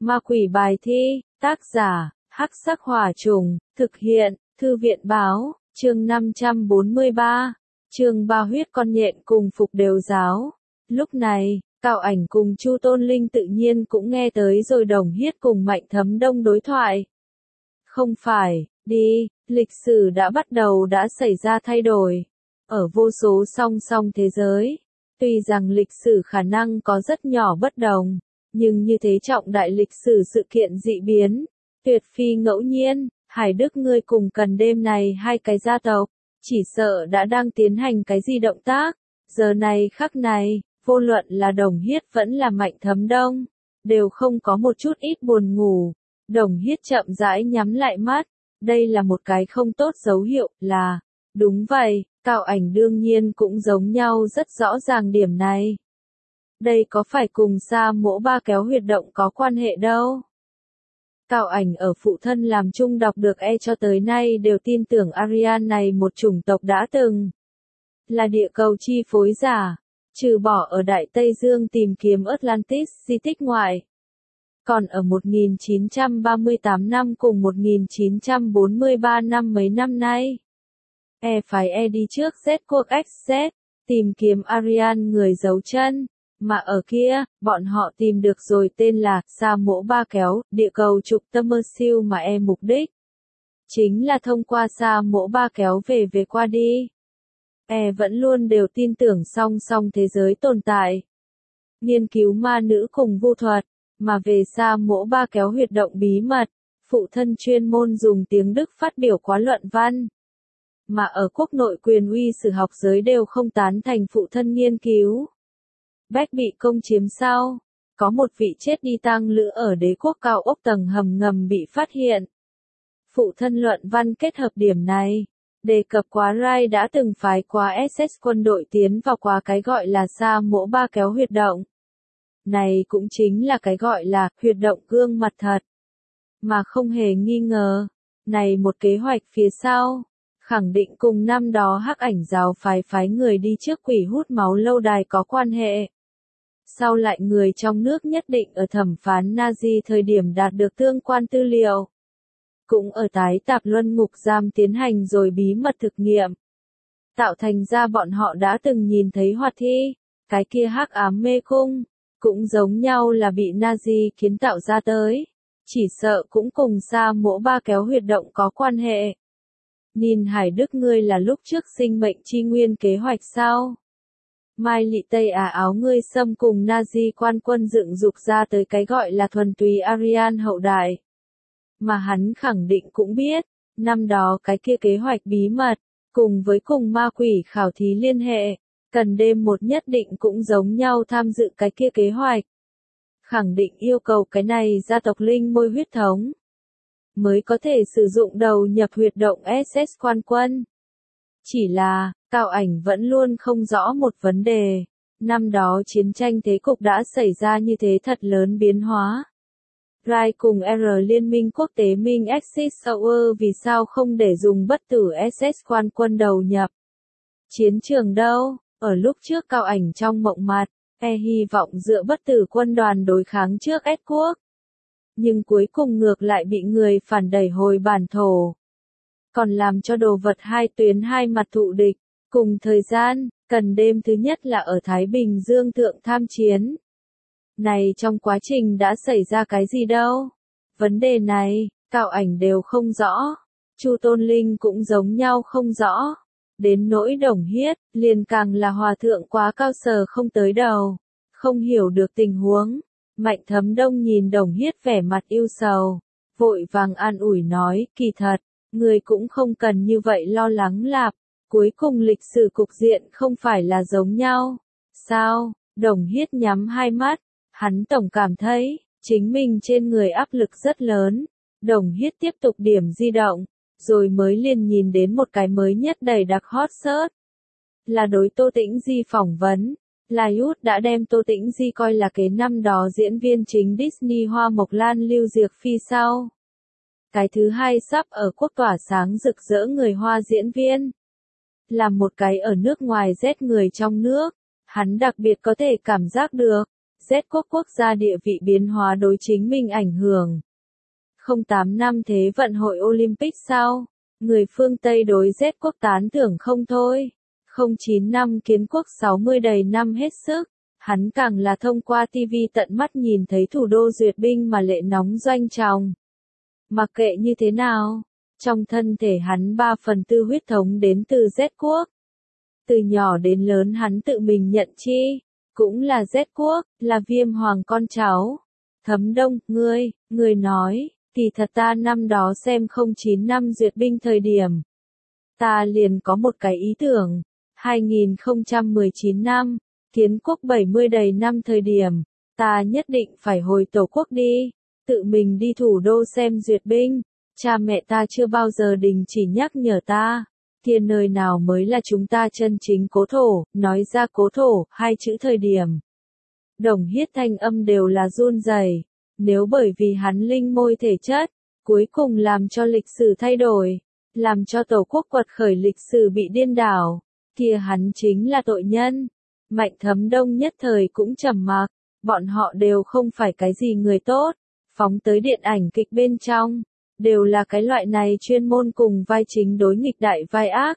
Ma quỷ bài thi, tác giả, Hắc Sắc Hỏa Trùng, thực hiện, Thư viện báo, chương 543, chương 3 huyết con nhện cùng phục đều giáo. Lúc này, Cao Ảnh cùng Chu Tôn Linh tự nhiên cũng nghe tới rồi Đồng Hiết cùng Mạnh Thấm Đông đối thoại. Không phải, đi, lịch sử đã bắt đầu đã xảy ra thay đổi. Ở vô số song song thế giới, tuy rằng lịch sử khả năng có rất nhỏ bất đồng, nhưng như thế trọng đại lịch sử sự kiện dị biến, tuyệt phi ngẫu nhiên. Hải Đức ngươi cùng Cần đêm này hai cái gia tộc, chỉ sợ đã đang tiến hành cái gì động tác. Giờ này khắc này, vô luận là Đồng Hiết vẫn là Mạnh Thấm Đông, đều không có một chút ít buồn ngủ. Đồng Hiết chậm rãi nhắm lại mắt, đây là một cái không tốt dấu hiệu, là, đúng vậy, Cao Ảnh đương nhiên cũng giống nhau rất rõ ràng điểm này. Đây có phải cùng Sa Mỗ Ba Kéo huyệt động có quan hệ đâu? Cao Ảnh ở phụ thân làm chung đọc được cho tới nay đều tin tưởng Aryan này một chủng tộc đã từng là địa cầu chi phối giả, trừ bỏ ở Đại Tây Dương tìm kiếm Atlantis di tích ngoại. Còn ở 1938 năm cùng 1943 năm mấy năm nay, phái đi trước Z quốc XZ, tìm kiếm Aryan người giấu chân. Mà ở kia, bọn họ tìm được rồi tên là Sa Mỗ Ba Kéo, địa cầu trục Tâm-mơ-siêu mà mục đích chính là thông qua Sa Mỗ Ba Kéo về qua đi. Vẫn luôn đều tin tưởng song song thế giới tồn tại, nghiên cứu ma nữ cùng vu thuật, mà về Sa Mỗ Ba Kéo huyệt động bí mật, phụ thân chuyên môn dùng tiếng Đức phát biểu quá luận văn. Mà ở quốc nội quyền uy sử học giới đều không tán thành phụ thân nghiên cứu. Bách bị công chiếm sau, có một vị chết đi tang lữ ở đế quốc cao ốc tầng hầm ngầm bị phát hiện. Phụ thân luận văn kết hợp điểm này, đề cập quá Rai đã từng phái qua SS quân đội tiến vào qua cái gọi là Sa Mỗ Ba Kéo huyệt động. Này cũng chính là cái gọi là huyệt động gương mặt thật. Mà không hề nghi ngờ, này một kế hoạch phía sau, khẳng định cùng năm đó Hắc Ảnh giáo phái người đi trước quỷ hút máu lâu đài có quan hệ. Sau lại người trong nước nhất định ở thẩm phán Nazi thời điểm đạt được tương quan tư liệu. Cũng ở tái tạp luân ngục giam tiến hành rồi bí mật thực nghiệm. Tạo thành ra bọn họ đã từng nhìn thấy hoạt thi, cái kia hắc ám mê cung, cũng giống nhau là bị Nazi kiến tạo ra tới. Chỉ sợ cũng cùng Sa Mỗ Ba Kéo huyệt động có quan hệ. Nhìn Hải Đức ngươi là lúc trước sinh mệnh chi nguyên kế hoạch sao? Mai Lị Tây áo ngươi xâm cùng Nazi quan quân dựng dục ra tới cái gọi là thuần túy Aryan hậu đại. Mà hắn khẳng định cũng biết, năm đó cái kia kế hoạch bí mật, cùng với cùng ma quỷ khảo thí liên hệ, Cần đêm một nhất định cũng giống nhau tham dự cái kia kế hoạch. Khẳng định yêu cầu cái này gia tộc linh môi huyết thống, mới có thể sử dụng đầu nhập huyệt động SS quan quân. Chỉ là, Cao Ảnh vẫn luôn không rõ một vấn đề. Năm đó chiến tranh thế cục đã xảy ra như thế thật lớn biến hóa. Rai cùng R liên minh quốc tế Minh Axis Sauer vì sao không để dùng bất tử SS quan quân đầu nhập chiến trường đâu? Ở lúc trước Cao Ảnh trong mộng mặt, hy vọng dựa bất tử quân đoàn đối kháng trước S quốc. Nhưng cuối cùng ngược lại bị người phản đẩy hồi bản thổ. Còn làm cho đồ vật hai tuyến hai mặt thụ địch. Cùng thời gian, Cần đêm thứ nhất là ở Thái Bình Dương thượng tham chiến. Này trong quá trình đã xảy ra cái gì đâu? Vấn đề này, Cao Ảnh đều không rõ. Chu Tôn Linh cũng giống nhau không rõ. Đến nỗi Đồng Hiết, liền càng là hòa thượng quá cao sờ không tới đầu. Không hiểu được tình huống. Mạnh Thấm Đông nhìn Đồng Hiết vẻ mặt yêu sầu. Vội vàng an ủi nói, kỳ thật, người cũng không cần như vậy lo lắng lạp. Cuối cùng lịch sử cục diện không phải là giống nhau. Sao? Đồng Hiết nhắm hai mắt. Hắn tổng cảm thấy, chính mình trên người áp lực rất lớn. Đồng Hiết tiếp tục điểm di động. Rồi mới liền nhìn đến một cái mới nhất đầy đặc hot search. Là đối Tô Tĩnh Di phỏng vấn. Là Yút đã đem Tô Tĩnh Di coi là cái năm đó diễn viên chính Disney Hoa Mộc Lan Lưu Diệc Phi sau. Cái thứ hai sắp ở quốc tỏa sáng rực rỡ người Hoa diễn viên. Là một cái ở nước ngoài rét người trong nước. Hắn đặc biệt có thể cảm giác được, Z quốc quốc gia địa vị biến hóa đối chính mình ảnh hưởng. 08 năm Thế vận hội Olympic sau, người phương Tây đối Z quốc tán thưởng không thôi. 09 năm Kiến quốc 60 đầy năm hết sức, hắn càng là thông qua TV tận mắt nhìn thấy thủ đô duyệt binh mà lệ nóng doanh tròng. Mặc kệ như thế nào, trong thân thể hắn 3/4 huyết thống đến từ Z quốc. Từ nhỏ đến lớn hắn tự mình nhận chi, cũng là Z quốc, là Viêm hoàng con cháu. Thấm Đông, ngươi nói, kỳ thật ta năm đó xem 09 năm duyệt binh thời điểm. Ta liền có một cái ý tưởng, 2019 năm, Kiến quốc 70 đầy năm thời điểm, ta nhất định phải hồi tổ quốc đi, tự mình đi thủ đô xem duyệt binh. Cha mẹ ta chưa bao giờ đình chỉ nhắc nhở ta, kia nơi nào mới là chúng ta chân chính cố thổ, nói ra cố thổ, hai chữ thời điểm. Đồng Hiết thanh âm đều là run rẩy, nếu bởi vì hắn linh môi thể chất, cuối cùng làm cho lịch sử thay đổi, làm cho tổ quốc quật khởi lịch sử bị điên đảo, kia hắn chính là tội nhân. Mạnh Thấm Đông nhất thời cũng trầm mặc, bọn họ đều không phải cái gì người tốt, phóng tới điện ảnh kịch bên trong, đều là cái loại này chuyên môn cùng vai chính đối nghịch đại vai ác.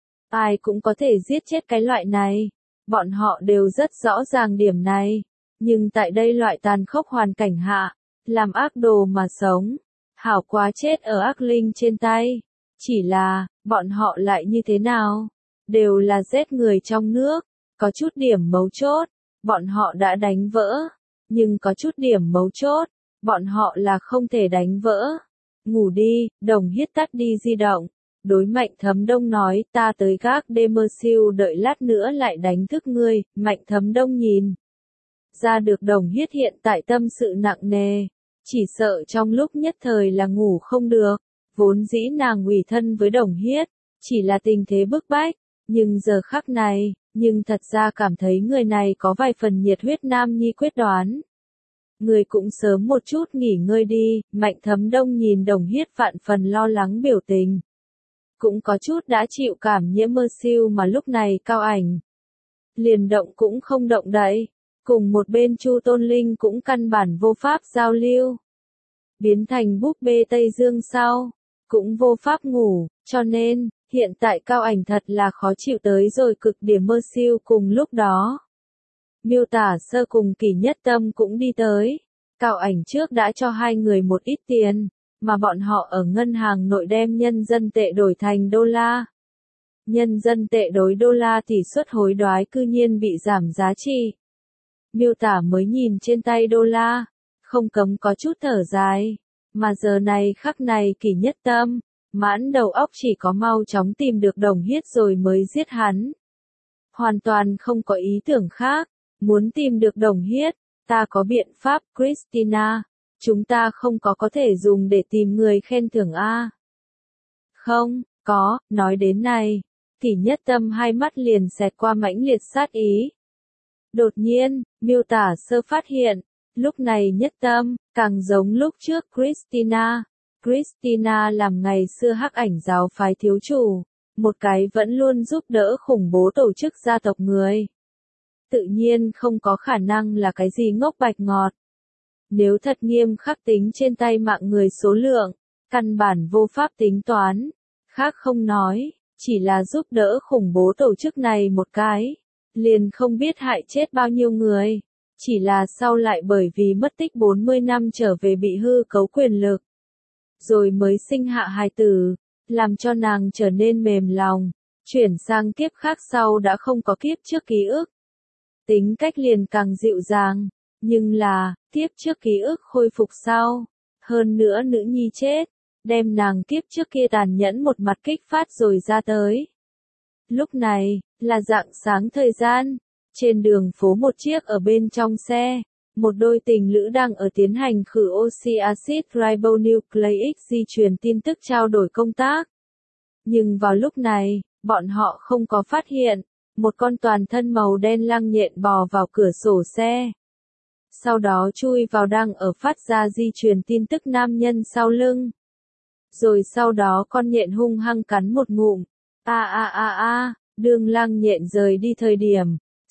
Ai cũng có thể giết chết cái loại này, bọn họ đều rất rõ ràng điểm này, nhưng tại đây loại tàn khốc hoàn cảnh hạ, làm ác đồ mà sống, hảo quá chết ở ác linh trên tay. Chỉ là, bọn họ lại như thế nào? Đều là giết người trong nước, có chút điểm mấu chốt, bọn họ đã đánh vỡ, nhưng có chút điểm mấu chốt, bọn họ là không thể đánh vỡ. Ngủ đi, Đồng Hiết tắt đi di động, đối Mạnh Thấm Đông nói, ta tới gác đêm mơ siêu đợi lát nữa lại đánh thức ngươi. Mạnh Thấm Đông nhìn ra được Đồng Hiết hiện tại tâm sự nặng nề, chỉ sợ trong lúc nhất thời là ngủ không được, vốn dĩ nàng ủy thân với Đồng Hiết, chỉ là tình thế bức bách, nhưng giờ khắc này, nhưng thật ra cảm thấy người này có vài phần nhiệt huyết nam nhi quyết đoán. Người cũng sớm một chút nghỉ ngơi đi. Mạnh Thấm Đông nhìn Đồng Hiết vạn phần lo lắng biểu tình. Cũng có chút đã chịu cảm nhiễm mơ siêu mà lúc này Cao Ảnh liền động cũng không động đậy, cùng một bên Chu Tôn Linh cũng căn bản vô pháp giao lưu. Biến thành búp bê Tây Dương sau, cũng vô pháp ngủ, cho nên, hiện tại Cao Ảnh thật là khó chịu tới rồi cực điểm mơ siêu cùng lúc đó. Miêu Tả Sơ cùng Kỷ Nhất Tâm cũng đi tới. Cao Ảnh trước đã cho hai người một ít tiền, mà bọn họ ở ngân hàng nội đem nhân dân tệ đổi thành đô la. Nhân dân tệ đối đô la tỷ suất hối đoái cư nhiên bị giảm giá trị. Miêu Tả mới nhìn trên tay đô la, không cấm có chút thở dài, mà giờ này khắc này Kỷ Nhất Tâm, mãn đầu óc chỉ có mau chóng tìm được Đồng Hiết rồi mới giết hắn. Hoàn toàn không có ý tưởng khác. Muốn tìm được Đồng Hiết, ta có biện pháp, Christina. Chúng ta không có thể dùng để tìm người khen thưởng a. Không, có, nói đến này, Kỷ Nhất Tâm hai mắt liền xẹt qua mãnh liệt sát ý. Đột nhiên, Miêu Tả Sơ phát hiện, lúc này Nhất Tâm, càng giống lúc trước Christina. Christina làm ngày xưa Hắc Ảnh giáo phái thiếu chủ, một cái vẫn luôn giúp đỡ khủng bố tổ chức gia tộc người. Tự nhiên không có khả năng là cái gì ngốc bạch ngọt. Nếu thật nghiêm khắc tính trên tay mạng người số lượng, căn bản vô pháp tính toán, khác không nói, chỉ là giúp đỡ khủng bố tổ chức này một cái, liền không biết hại chết bao nhiêu người, chỉ là sau lại bởi vì mất tích 40 năm trở về bị hư cấu quyền lực, rồi mới sinh hạ hài tử, làm cho nàng trở nên mềm lòng, chuyển sang kiếp khác sau đã không có kiếp trước ký ức. Tính cách liền càng dịu dàng, nhưng là, kiếp trước ký ức khôi phục sau, hơn nữa nữ nhi chết, đem nàng kiếp trước kia tàn nhẫn một mặt kích phát rồi ra tới. Lúc này, là rạng sáng thời gian, trên đường phố một chiếc ở bên trong xe, một đôi tình lữ đang ở tiến hành khử oxy acid ribonucleic di truyền tin tức trao đổi công tác. Nhưng vào lúc này, bọn họ không có phát hiện, một con toàn thân màu đen lăng nhện bò vào cửa sổ xe. Sau đó chui vào đang ở phát ra di truyền tin tức nam nhân sau lưng. Rồi sau đó con nhện hung hăng cắn một ngụm. Đương lăng nhện rời đi thời điểm,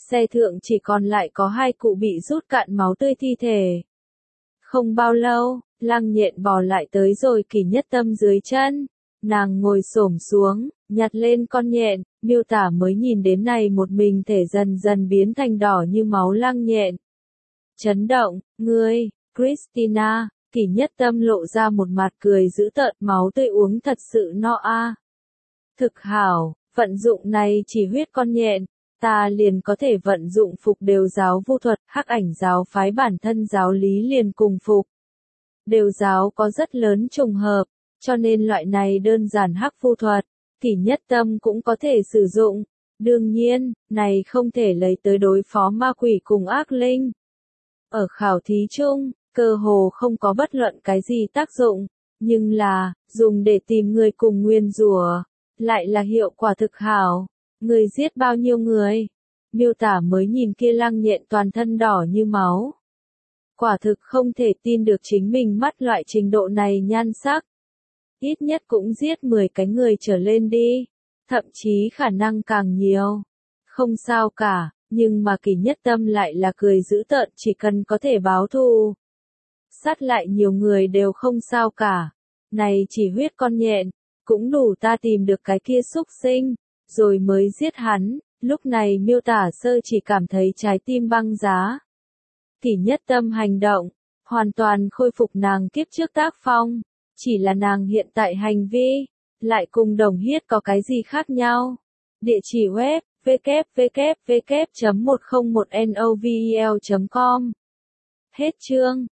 xe thượng chỉ còn lại có 2 cụ bị rút cạn máu tươi thi thể. Không bao lâu, Lăng Nhện bò lại tới rồi Kỷ Nhất Tâm dưới chân. Nàng ngồi xổm xuống, nhặt lên con nhện, miêu tả mới nhìn đến này một mình thể dần dần biến thành đỏ như máu Lăng Nhện. Chấn động, ngươi, Christina, Kỷ Nhất Tâm lộ ra một mặt cười dữ tợn, máu tươi uống thật sự no a. Thực hảo, vận dụng này chỉ huyết con nhện, ta liền có thể vận dụng phục đều giáo vu thuật, Hắc Ảnh giáo phái bản thân giáo lý liền cùng phục. Đều giáo có rất lớn trùng hợp, cho nên loại này đơn giản hắc vu thuật, Kỷ Nhất Tâm cũng có thể sử dụng. Đương nhiên, này không thể lấy tới đối phó ma quỷ cùng ác linh. Ở khảo thí chung, cơ hồ không có bất luận cái gì tác dụng, nhưng là, dùng để tìm người cùng nguyên rủa, lại là hiệu quả thực hảo. Người giết bao nhiêu người? Miêu tả mới nhìn kia Lăng Nhện toàn thân đỏ như máu. Quả thực không thể tin được chính mình mắt loại trình độ này nhan sắc. Ít nhất cũng giết 10 cái người trở lên đi. Thậm chí khả năng càng nhiều. Không sao cả, nhưng mà Kỷ Nhất Tâm lại là cười dữ tợn, chỉ cần có thể báo thù. Sát lại nhiều người đều không sao cả. Này chỉ huyết con nhện, cũng đủ ta tìm được cái kia xúc sinh, rồi mới giết hắn. Lúc này miêu tả sơ chỉ cảm thấy trái tim băng giá. Kỷ Nhất Tâm hành động, hoàn toàn khôi phục nàng kiếp trước tác phong. Chỉ là nàng hiện tại hành vi, lại cùng Đồng Hiết có cái gì khác nhau. Địa chỉ web, www.101novel.com. Hết chương.